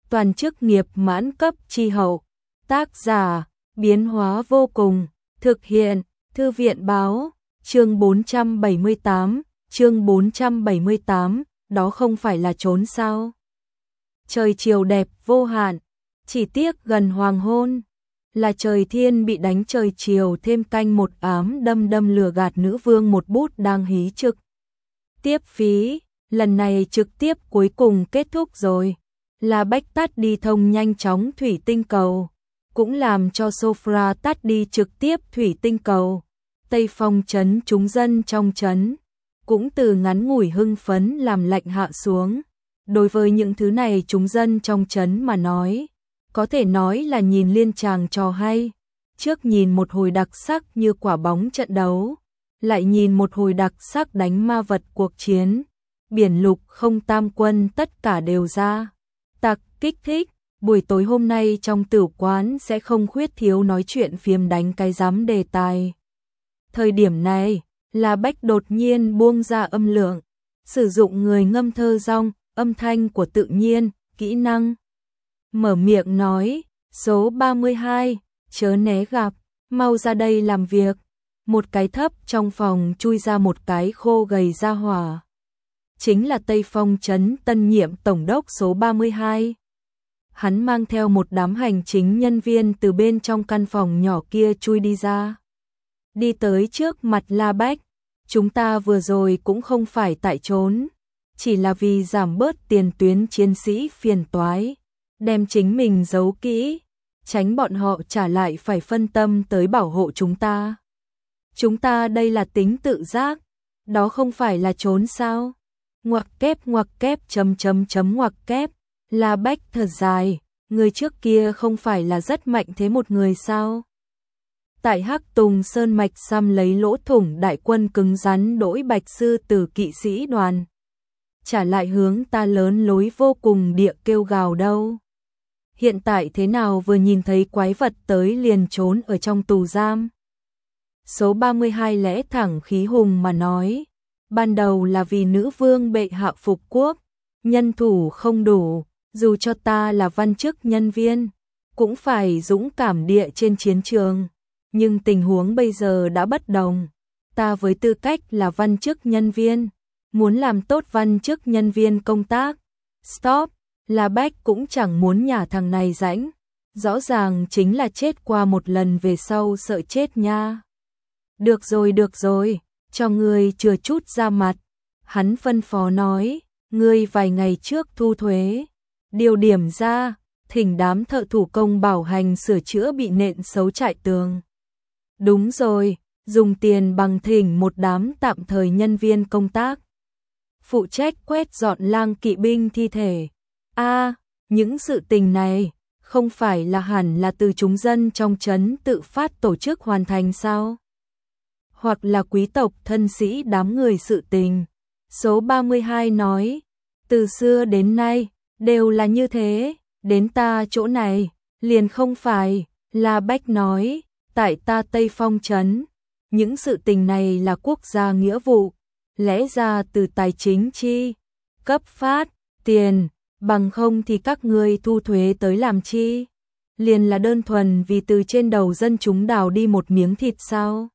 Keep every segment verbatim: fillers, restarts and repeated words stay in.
toàn chức nghiệp mãn cấp chi hậu. Tác giả, biến hóa vô cùng, thực hiện, Thư viện báo, chương bốn trăm bảy mươi tám, chương bốn trăm bảy mươi tám, đó không phải là trốn sao? Trời chiều đẹp vô hạn, chỉ tiếc gần hoàng hôn, là trời thiên bị đánh trời chiều thêm canh một ám đâm đâm lừa gạt nữ vương một bút đang hí trực. Tiếp phí, lần này trực tiếp cuối cùng kết thúc rồi, là Bách tắt đi thông nhanh chóng thủy tinh cầu, cũng làm cho Sofra tắt đi trực tiếp thủy tinh cầu. Tây Phong trấn chúng dân trong trấn, cũng từ ngắn ngủi hưng phấn làm lạnh hạ xuống. Đối với những thứ này chúng dân trong trấn mà nói, có thể nói là nhìn liên tràng trò hay. Trước nhìn một hồi đặc sắc như quả bóng trận đấu, lại nhìn một hồi đặc sắc đánh ma vật cuộc chiến. Biển lục không tam quân tất cả đều ra. Tặc kích thích, buổi tối hôm nay trong tử quán sẽ không khuyết thiếu nói chuyện phiếm đánh cái giám đề tài. Thời điểm này, La Bách đột nhiên buông ra âm lượng, sử dụng người ngâm thơ rong, âm thanh của tự nhiên, kỹ năng. Mở miệng nói, số ba mươi hai, chớ né gặp, mau ra đây làm việc. Một cái thấp trong phòng chui ra một cái khô gầy ra hỏa. Chính là Tây Phong trấn tân nhiệm tổng đốc số ba mươi hai. Hắn mang theo một đám hành chính nhân viên từ bên trong căn phòng nhỏ kia chui đi ra. Đi tới trước mặt La Bách, chúng ta vừa rồi cũng không phải tại trốn, chỉ là vì giảm bớt tiền tuyến chiến sĩ phiền toái, đem chính mình giấu kỹ, tránh bọn họ trả lại phải phân tâm tới bảo hộ chúng ta. Chúng ta đây là tính tự giác, đó không phải là trốn sao? Ngoặc kép ngoặc kép chấm chấm chấm ngoặc kép, La Bách thật dài, người trước kia không phải là rất mạnh thế một người sao? Tại Hắc Tùng Sơn mạch xăm lấy lỗ thủng đại quân cứng rắn đỗi bạch sư tử kỵ sĩ đoàn. Trả lại hướng ta lớn lối vô cùng địa kêu gào đâu. Hiện tại thế nào vừa nhìn thấy quái vật tới liền trốn ở trong tù giam. Số ba mươi hai lẽ thẳng khí hùng mà nói. Ban đầu là vì nữ vương bệ hạ phục quốc, nhân thủ không đủ, dù cho ta là văn chức nhân viên, cũng phải dũng cảm địa trên chiến trường. Nhưng tình huống bây giờ đã bất đồng, ta với tư cách là văn chức nhân viên, muốn làm tốt văn chức nhân viên công tác. Stop, La Bách cũng chẳng muốn nhả thằng này rãnh, rõ ràng chính là chết qua một lần về sau sợ chết nha. Được rồi được rồi, cho ngươi chừa chút ra mặt, hắn phân phó nói, ngươi vài ngày trước thu thuế, điều điểm ra, thỉnh đám thợ thủ công bảo hành sửa chữa bị nện xấu trại tường. Đúng rồi, dùng tiền bằng thỉnh một đám tạm thời nhân viên công tác. Phụ trách quét dọn lang kỵ binh thi thể. A, à, những sự tình này, không phải là hẳn là từ chúng dân trong trấn tự phát tổ chức hoàn thành sao? Hoặc là quý tộc thân sĩ đám người sự tình. Số ba mươi hai nói, từ xưa đến nay, đều là như thế, đến ta chỗ này, liền không phải. La Bách nói, tại ta Tây Phong trấn, những sự tình này là quốc gia nghĩa vụ, lẽ ra từ tài chính chi, cấp phát, tiền, bằng không thì các ngươi thu thuế tới làm chi? Liền là đơn thuần vì từ trên đầu dân chúng đào đi một miếng thịt sao?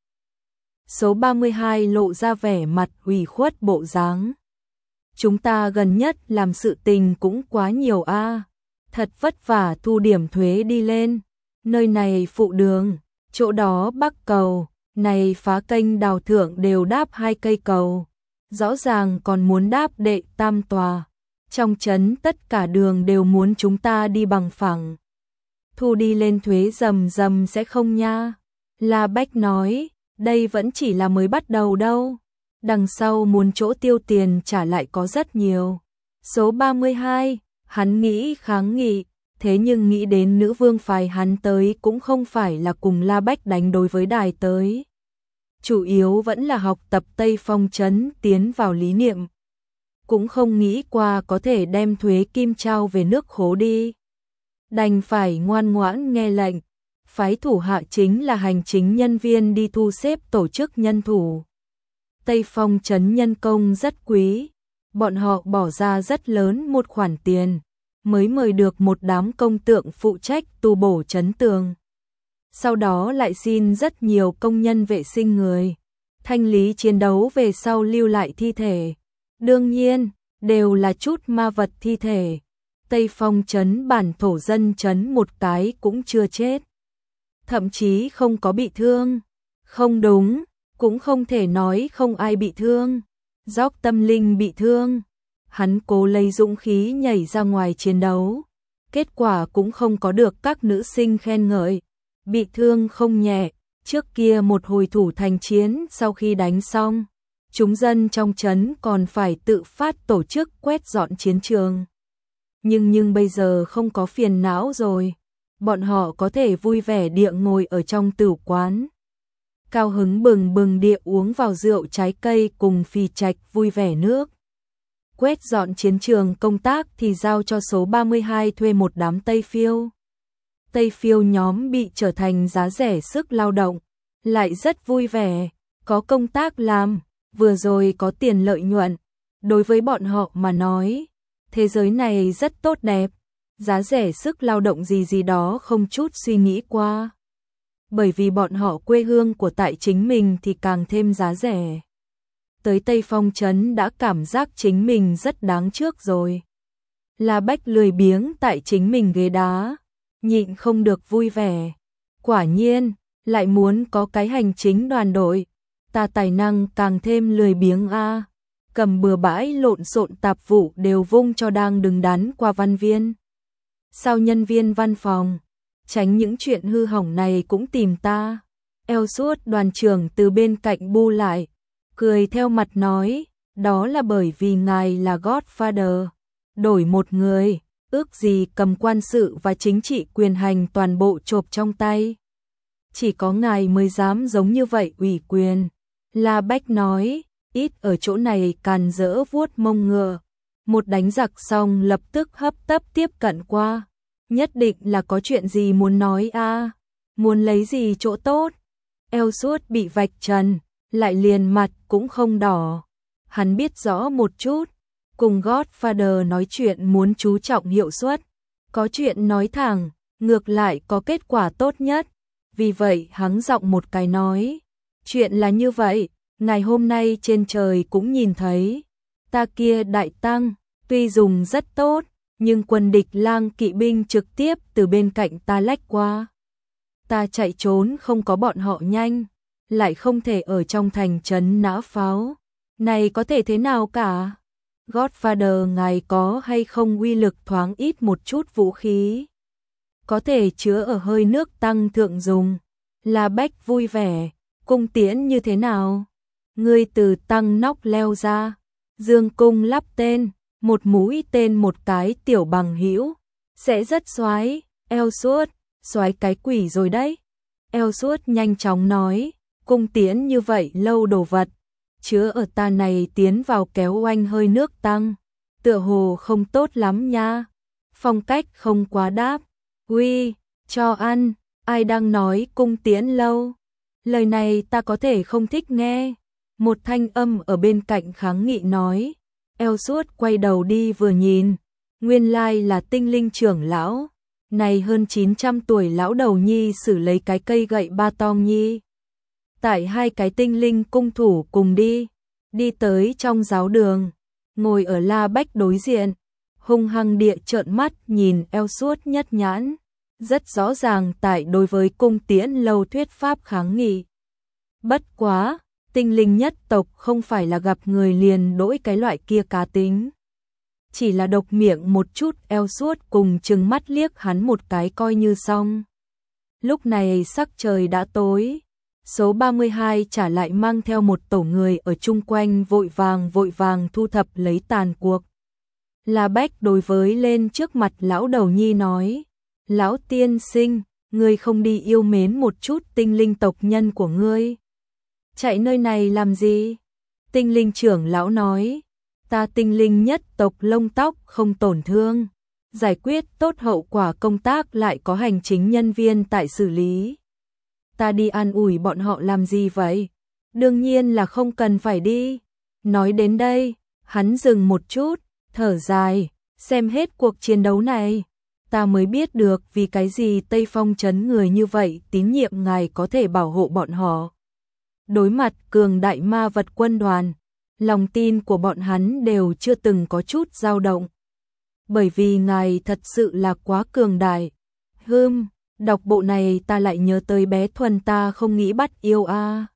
Số ba mươi hai lộ ra vẻ mặt ủy khuất bộ dáng. Chúng ta gần nhất làm sự tình cũng quá nhiều a, à. Thật vất vả thu điểm thuế đi lên, nơi này phụ đường, chỗ đó bắc cầu, này phá kênh đào thượng đều đáp hai cây cầu, rõ ràng còn muốn đáp đệ tam tòa. Trong trấn tất cả đường đều muốn chúng ta đi bằng phẳng. Thu đi lên thuế rầm rầm sẽ không nha. La Bách nói, đây vẫn chỉ là mới bắt đầu đâu. Đằng sau muốn chỗ tiêu tiền trả lại có rất nhiều. Số ba mươi hai, hắn nghĩ kháng nghị, thế nhưng nghĩ đến nữ vương phái hắn tới cũng không phải là cùng La Bách đánh đối với đài tới. Chủ yếu vẫn là học tập Tây Phong trấn tiến vào lý niệm. Cũng không nghĩ qua có thể đem thuế kim trao về nước khố đi. Đành phải ngoan ngoãn nghe lệnh, phái thủ hạ chính là hành chính nhân viên đi thu xếp tổ chức nhân thủ. Tây Phong trấn nhân công rất quý, bọn họ bỏ ra rất lớn một khoản tiền, mới mời được một đám công tượng phụ trách tu bổ trấn tường. Sau đó lại xin rất nhiều công nhân vệ sinh người, thanh lý chiến đấu về sau lưu lại thi thể. Đương nhiên, đều là chút ma vật thi thể. Tây Phong trấn bản thổ dân trấn một cái cũng chưa chết. Thậm chí không có bị thương. Không đúng, cũng không thể nói không ai bị thương. Dốc Tâm Linh bị thương. Hắn cố lấy dũng khí nhảy ra ngoài chiến đấu. Kết quả cũng không có được các nữ sinh khen ngợi. Bị thương không nhẹ. Trước kia một hồi thủ thành chiến sau khi đánh xong, chúng dân trong trấn còn phải tự phát tổ chức quét dọn chiến trường. Nhưng nhưng bây giờ không có phiền não rồi. Bọn họ có thể vui vẻ địa ngồi ở trong tửu quán. Cao hứng bừng bừng địa uống vào rượu trái cây cùng phì trạch vui vẻ nước. Quét dọn chiến trường công tác thì giao cho số ba mươi hai thuê một đám Tây Phiêu. Tây Phiêu nhóm bị trở thành giá rẻ sức lao động, lại rất vui vẻ, có công tác làm, vừa rồi có tiền lợi nhuận. Đối với bọn họ mà nói, thế giới này rất tốt đẹp, giá rẻ sức lao động gì gì đó không chút suy nghĩ qua. Bởi vì bọn họ quê hương của tại chính mình thì càng thêm giá rẻ. Tới Tây Phong trấn đã cảm giác chính mình rất đáng trước rồi. La Bách lười biếng tại chính mình ghế đá, nhịn không được vui vẻ. Quả nhiên, lại muốn có cái hành chính đoàn đội, ta tài năng càng thêm lười biếng a. Cầm bừa bãi lộn xộn tạp vụ đều vung cho đang đứng đắn qua văn viên. Sau nhân viên văn phòng, tránh những chuyện hư hỏng này cũng tìm ta. Eo suốt đoàn trưởng từ bên cạnh bu lại, cười theo mặt nói, đó là bởi vì ngài là Godfather, đổi một người, ước gì cầm quan sự và chính trị quyền hành toàn bộ chộp trong tay. Chỉ có ngài mới dám giống như vậy ủy quyền. La Bách nói, ít ở chỗ này càn rỡ vuốt mông ngựa. Một đánh giặc xong lập tức hấp tấp tiếp cận qua. Nhất định là có chuyện gì muốn nói a, à? Muốn lấy gì chỗ tốt. Eo suốt bị vạch trần, lại liền mặt cũng không đỏ. Hắn biết rõ một chút, cùng Godfather nói chuyện muốn chú trọng hiệu suất. Có chuyện nói thẳng, ngược lại có kết quả tốt nhất. Vì vậy hắn giọng một cái nói, chuyện là như vậy, ngày hôm nay trên trời cũng nhìn thấy, ta kia đại tăng, tuy dùng rất tốt, nhưng quân địch lang kỵ binh trực tiếp từ bên cạnh ta lách qua. Ta chạy trốn không có bọn họ nhanh, lại không thể ở trong thành trấn nã pháo. Này có thể thế nào cả? Godfather ngài có hay không uy lực thoáng ít một chút vũ khí? Có thể chứa ở hơi nước tăng thượng dùng. La Bách vui vẻ, cung tiễn như thế nào? Ngươi từ tăng nóc leo ra, dương cung lắp tên, một mũi tên một cái tiểu bằng hữu, sẽ rất xoái. Eo suốt, xoái cái quỷ rồi đấy. Eo suốt nhanh chóng nói, cung tiễn như vậy lâu đồ vật, chứa ở ta này tiến vào kéo oanh hơi nước tăng, tựa hồ không tốt lắm nha. Phong cách không quá đáp. Uy, cho ăn, ai đang nói cung tiễn lâu? Lời này ta có thể không thích nghe. Một thanh âm ở bên cạnh kháng nghị nói. Eo suốt quay đầu đi vừa nhìn, nguyên lai là Tinh Linh trưởng lão. Này hơn chín trăm tuổi lão đầu nhi xử lấy cái cây gậy ba tong nhi. Tại hai cái tinh linh cung thủ cùng đi, đi tới trong giáo đường, ngồi ở La Bách đối diện, hung hăng địa trợn mắt nhìn eo suốt nhất nhãn, rất rõ ràng tại đối với cung tiễn lâu thuyết pháp kháng nghị. Bất quá, tinh linh nhất tộc không phải là gặp người liền đổi cái loại kia cá tính. Chỉ là độc miệng một chút eo suốt cùng chừng mắt liếc hắn một cái coi như xong. Lúc này sắc trời đã tối, số ba mươi hai trả lại mang theo một tổ người ở chung quanh vội vàng vội vàng thu thập lấy tàn cuộc. La Bách đối với lên trước mặt lão đầu nhi nói, lão tiên sinh, ngươi không đi yêu mến một chút tinh linh tộc nhân của ngươi. Chạy nơi này làm gì? Tinh linh trưởng lão nói, ta tinh linh nhất tộc lông tóc không tổn thương, giải quyết tốt hậu quả công tác lại có hành chính nhân viên tại xử lý. Ta đi an ủi bọn họ làm gì vậy? Đương nhiên là không cần phải đi. Nói đến đây, hắn dừng một chút, thở dài, Xem hết cuộc chiến đấu này, ta mới biết được vì cái gì Tây Phong trấn người như vậy tín nhiệm ngài có thể bảo hộ bọn họ. Đối mặt cường đại ma vật quân đoàn, lòng tin của bọn hắn đều chưa từng có chút dao động. Bởi vì ngài thật sự là quá cường đại. Hừm, đọc bộ này ta lại nhớ tới bé Thuần ta không nghĩ bắt yêu a.